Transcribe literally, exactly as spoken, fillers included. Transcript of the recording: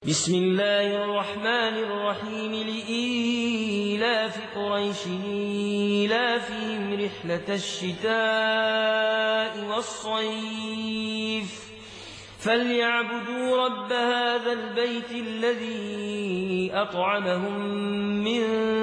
بسم الله الرحمن الرحيم لإيلاف قريش إيلافهم رحلة الشتاء والصيف فليعبدوا رب هذا البيت الذي أطعمهم من